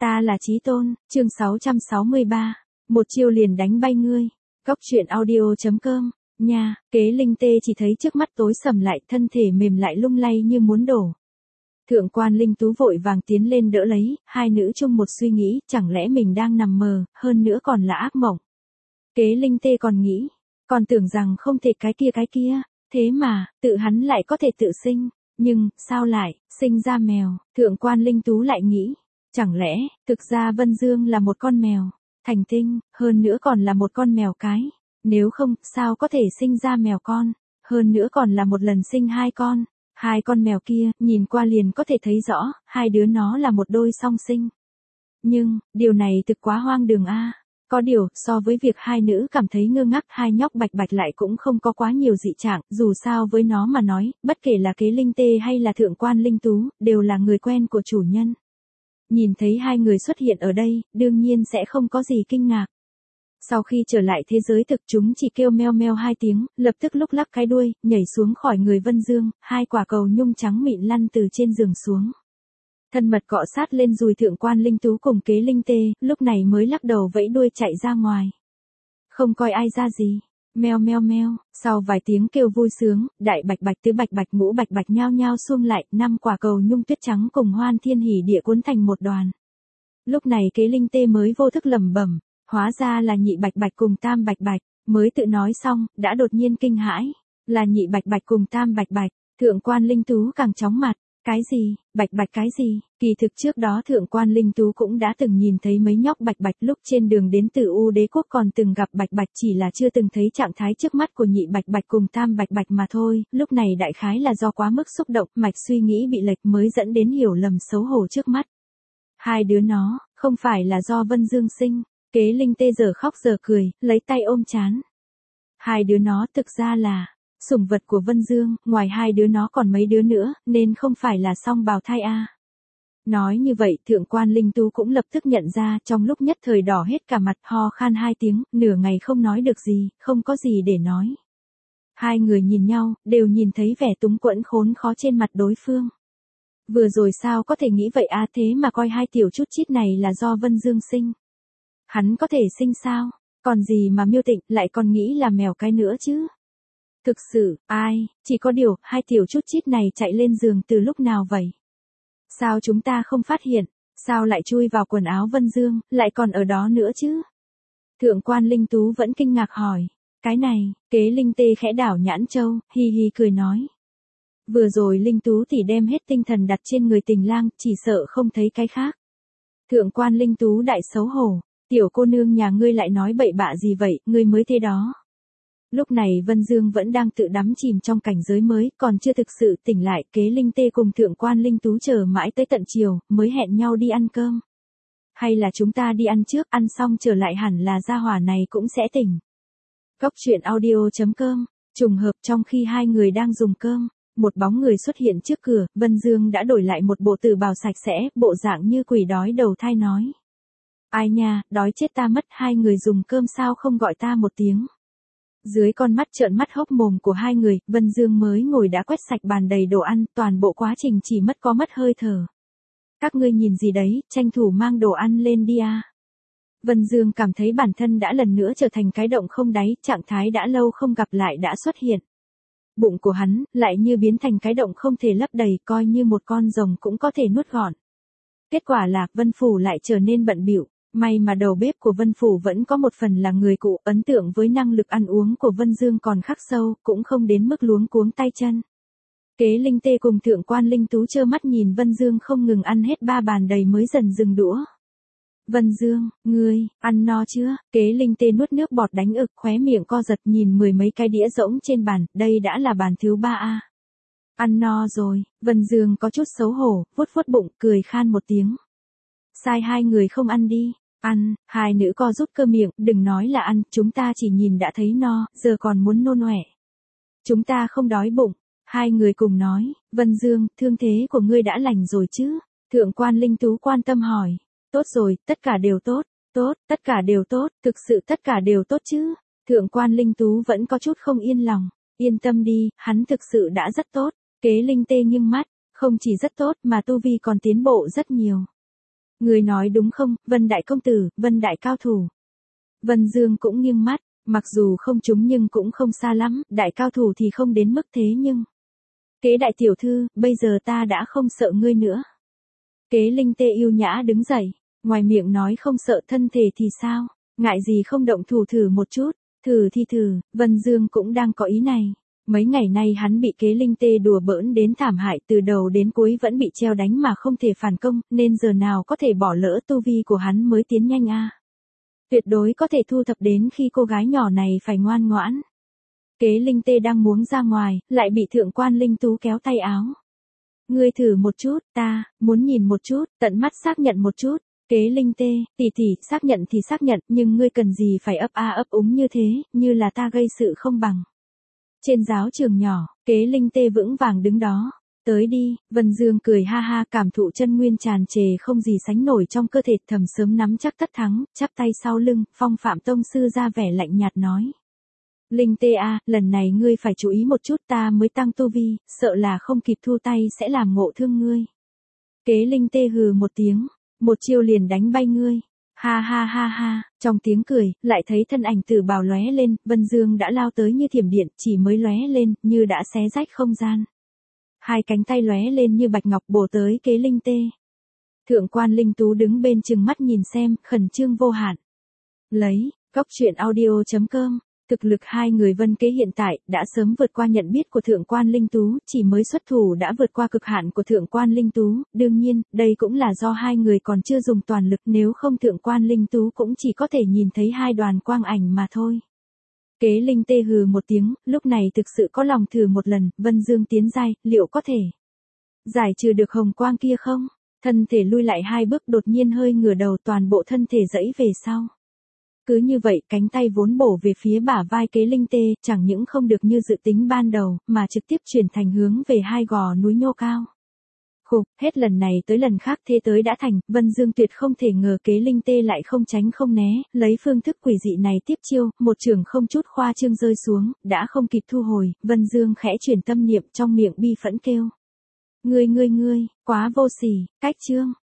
Ta là Chí Tôn, chương 663. Một chiêu liền đánh bay ngươi. Góc truyện audio.com. Nha, Kế Linh Tê chỉ thấy trước mắt tối sầm lại, thân thể mềm lại lung lay như muốn đổ. Thượng quan Linh Tú vội vàng tiến lên đỡ lấy, hai nữ chung một suy nghĩ, chẳng lẽ mình đang nằm mơ, hơn nữa còn là ác mộng. Kế Linh Tê còn nghĩ, còn tưởng rằng không thể cái kia, thế mà, tự hắn lại có thể tự sinh, nhưng, sao lại, sinh ra mèo, thượng quan Linh Tú lại nghĩ, chẳng lẽ, thực ra Vân Dương là một con mèo, thành tinh, hơn nữa còn là một con mèo cái, nếu không, sao có thể sinh ra mèo con, hơn nữa còn là một lần sinh hai con. Hai con mèo kia, nhìn qua liền có thể thấy rõ, hai đứa nó là một đôi song sinh. Nhưng, điều này thực quá hoang đường a. Có điều, so với việc hai nữ cảm thấy ngơ ngác, hai nhóc Bạch Bạch lại cũng không có quá nhiều dị trạng, dù sao với nó mà nói, bất kể là Kế Linh Tê hay là Thượng quan Linh Tú, đều là người quen của chủ nhân. Nhìn thấy hai người xuất hiện ở đây, đương nhiên sẽ không có gì kinh ngạc. Sau khi trở lại thế giới thực, chúng chỉ kêu meo meo hai tiếng, lập tức lúc lắc cái đuôi, nhảy xuống khỏi người Vân Dương, hai quả cầu nhung trắng mịn lăn từ trên giường xuống. Thân mật cọ sát lên dùi Thượng quan Linh Tú cùng Kế Linh Tê, lúc này mới lắc đầu vẫy đuôi chạy ra ngoài. Không coi ai ra gì. Meo meo meo, sau vài tiếng kêu vui sướng, đại Bạch Bạch tứ Bạch Bạch ngũ Bạch Bạch nhao nhao xung lại, 5 quả cầu nhung tuyết trắng cùng hoan thiên hỉ địa cuốn thành một đoàn. Lúc này Kế Linh Tê mới vô thức lẩm bẩm, hóa ra là nhị Bạch Bạch cùng tam Bạch Bạch, mới tự nói xong, đã đột nhiên kinh hãi, là nhị Bạch Bạch cùng tam Bạch Bạch. Thượng quan Linh Tú càng chóng mặt, cái gì, Bạch Bạch cái gì, kỳ thực trước đó Thượng quan Linh Tú cũng đã từng nhìn thấy mấy nhóc Bạch Bạch lúc trên đường đến từ U Đế Quốc, còn từng gặp Bạch Bạch, chỉ là chưa từng thấy trạng thái trước mắt của nhị Bạch Bạch cùng tam Bạch Bạch mà thôi, lúc này đại khái là do quá mức xúc động, mạch suy nghĩ bị lệch mới dẫn đến hiểu lầm xấu hổ trước mắt. Hai đứa nó, không phải là do Vân Dương sinh. Kế Linh Tê giờ khóc giờ cười, lấy tay ôm trán. Hai đứa nó thực ra là sủng vật của Vân Dương, ngoài hai đứa nó còn mấy đứa nữa, nên không phải là song bào thai a. Nói như vậy, Thượng quan Linh Tú cũng lập tức nhận ra, trong lúc nhất thời đỏ hết cả mặt, ho khan hai tiếng, nửa ngày không nói được gì, không có gì để nói. Hai người nhìn nhau, đều nhìn thấy vẻ túng quẫn khốn khó trên mặt đối phương. Vừa rồi sao có thể nghĩ vậy a, thế mà coi hai tiểu chút chít này là do Vân Dương sinh. Hắn có thể sinh sao? Còn gì mà Miêu Tịnh lại còn nghĩ là mèo cái nữa chứ? Thực sự, ai, chỉ có điều, hai tiểu chút chít này chạy lên giường từ lúc nào vậy? Sao chúng ta không phát hiện? Sao lại chui vào quần áo Vân Dương, lại còn ở đó nữa chứ? Thượng quan Linh Tú vẫn kinh ngạc hỏi. Cái này, Kế Linh Tê khẽ đảo nhãn châu, hi hi cười nói. Vừa rồi Linh Tú thì đem hết tinh thần đặt trên người Tình Lang, chỉ sợ không thấy cái khác. Thượng quan Linh Tú đại xấu hổ. Tiểu cô nương nhà ngươi lại nói bậy bạ gì vậy, ngươi mới thế đó. Lúc này Vân Dương vẫn đang tự đắm chìm trong cảnh giới mới, còn chưa thực sự tỉnh lại. Kế Linh Tê cùng Thượng quan Linh Tú chờ mãi tới tận chiều, mới hẹn nhau đi ăn cơm. Hay là chúng ta đi ăn trước, ăn xong trở lại hẳn là gia hỏa này cũng sẽ tỉnh. Góc truyện audio.com, trùng hợp trong khi hai người đang dùng cơm, một bóng người xuất hiện trước cửa, Vân Dương đã đổi lại một bộ tử bào sạch sẽ, bộ dạng như quỷ đói đầu thai nói. Ai nha, đói chết ta mất, hai người dùng cơm sao không gọi ta một tiếng. Dưới con mắt trợn mắt hốc mồm của hai người, Vân Dương mới ngồi đã quét sạch bàn đầy đồ ăn, toàn bộ quá trình chỉ mất hơi thở. Các ngươi nhìn gì đấy, tranh thủ mang đồ ăn lên đi à. Vân Dương cảm thấy bản thân đã lần nữa trở thành cái động không đáy, trạng thái đã lâu không gặp lại đã xuất hiện. Bụng của hắn, lại như biến thành cái động không thể lấp đầy, coi như một con rồng cũng có thể nuốt gọn. Kết quả là, Vân Phủ lại trở nên bận bịu. May mà đầu bếp của Vân Phủ vẫn có một phần là người cụ, ấn tượng với năng lực ăn uống của Vân Dương còn khắc sâu, cũng không đến mức luống cuống tay chân. Kế Linh Tê cùng Thượng quan Linh Tú trơ mắt nhìn Vân Dương không ngừng ăn hết 3 bàn đầy mới dần dừng đũa. Vân Dương, ngươi, ăn no chưa? Kế Linh Tê nuốt nước bọt đánh ực, khóe miệng co giật nhìn 10 mấy cái đĩa rỗng trên bàn, đây đã là bàn thứ 3 a. Ăn no rồi, Vân Dương có chút xấu hổ, vuốt vuốt bụng, cười khan một tiếng. Sai hai người không ăn đi. Ăn, hai nữ co rút cơ miệng, đừng nói là ăn, chúng ta chỉ nhìn đã thấy no, giờ còn muốn nôn ọe. Chúng ta không đói bụng. Hai người cùng nói, Vân Dương, thương thế của ngươi đã lành rồi chứ? Thượng quan Linh Tú quan tâm hỏi. Tốt rồi, tất cả đều tốt. Tốt, tất cả đều tốt, thực sự tất cả đều tốt chứ? Thượng quan Linh Tú vẫn có chút không yên lòng. Yên tâm đi, hắn thực sự đã rất tốt. Kế Linh Tê nghiêng mắt, không chỉ rất tốt mà tu vi còn tiến bộ rất nhiều. Người nói đúng không, Vân đại công tử, Vân đại cao thủ. Vân Dương cũng nghiêng mắt, mặc dù không trúng nhưng cũng không xa lắm, đại cao thủ thì không đến mức thế nhưng. Kế đại tiểu thư, bây giờ ta đã không sợ ngươi nữa. Kế Linh Tê yêu nhã đứng dậy, ngoài miệng nói không sợ, thân thể thì sao, ngại gì không động thủ thử một chút, thử thì thử, Vân Dương cũng đang có ý này. Mấy ngày nay hắn bị Kế Linh Tê đùa bỡn đến thảm hại, từ đầu đến cuối vẫn bị treo đánh mà không thể phản công, nên giờ nào có thể bỏ lỡ tu vi của hắn mới tiến nhanh a. Tuyệt đối có thể thu thập đến khi cô gái nhỏ này phải ngoan ngoãn. Kế Linh Tê đang muốn ra ngoài, lại bị Thượng quan Linh Tú kéo tay áo. Ngươi thử một chút, ta muốn nhìn một chút, tận mắt xác nhận một chút. Kế Linh Tê, tỷ tỷ, xác nhận thì xác nhận, nhưng ngươi cần gì phải ấp a ấp úng như thế, như là ta gây sự không bằng. Trên giáo trường nhỏ, Kế Linh Tê vững vàng đứng đó. Tới đi, Vân Dương cười ha ha, cảm thụ chân nguyên tràn trề không gì sánh nổi trong cơ thể, thầm sớm nắm chắc tất thắng, chắp tay sau lưng, Phong Phạm tông sư ra vẻ lạnh nhạt nói. Linh Tê a, lần này ngươi phải chú ý một chút, ta mới tăng tu vi, sợ là không kịp thu tay sẽ làm ngộ thương ngươi. Kế Linh Tê hừ một tiếng, một chiêu liền đánh bay ngươi. Ha ha ha ha, trong tiếng cười, lại thấy thân ảnh Tử Bào lóe lên, Vân Dương đã lao tới như thiểm điện, chỉ mới lóe lên, như đã xé rách không gian. Hai cánh tay lóe lên như bạch ngọc bổ tới Kế Linh Tê. Thượng quan Linh Tú đứng bên chừng mắt nhìn xem, khẩn trương vô hạn. Lấy, góc truyện audio.com. Thực lực hai người Vân Kế hiện tại đã sớm vượt qua nhận biết của Thượng quan Linh Tú, chỉ mới xuất thủ đã vượt qua cực hạn của Thượng quan Linh Tú, đương nhiên, đây cũng là do hai người còn chưa dùng toàn lực, nếu không Thượng quan Linh Tú cũng chỉ có thể nhìn thấy hai đoàn quang ảnh mà thôi. Kế Linh Tê hừ một tiếng, lúc này thực sự có lòng thử một lần, Vân Dương tiến giai, liệu có thể giải trừ được hồng quang kia không? Thân thể lui lại hai bước, đột nhiên hơi ngửa đầu, toàn bộ thân thể giãy về sau. Cứ như vậy, cánh tay vốn bổ về phía bả vai Kế Linh Tê, chẳng những không được như dự tính ban đầu, mà trực tiếp chuyển thành hướng về hai gò núi nhô cao. Khục, hết lần này tới lần khác thế tới đã thành, Vân Dương tuyệt không thể ngờ Kế Linh Tê lại không tránh không né, lấy phương thức quỷ dị này tiếp chiêu, một chưởng không chút khoa trương rơi xuống, đã không kịp thu hồi, Vân Dương khẽ chuyển tâm niệm, trong miệng bi phẫn kêu. Ngươi, quá vô sỉ, cách chương.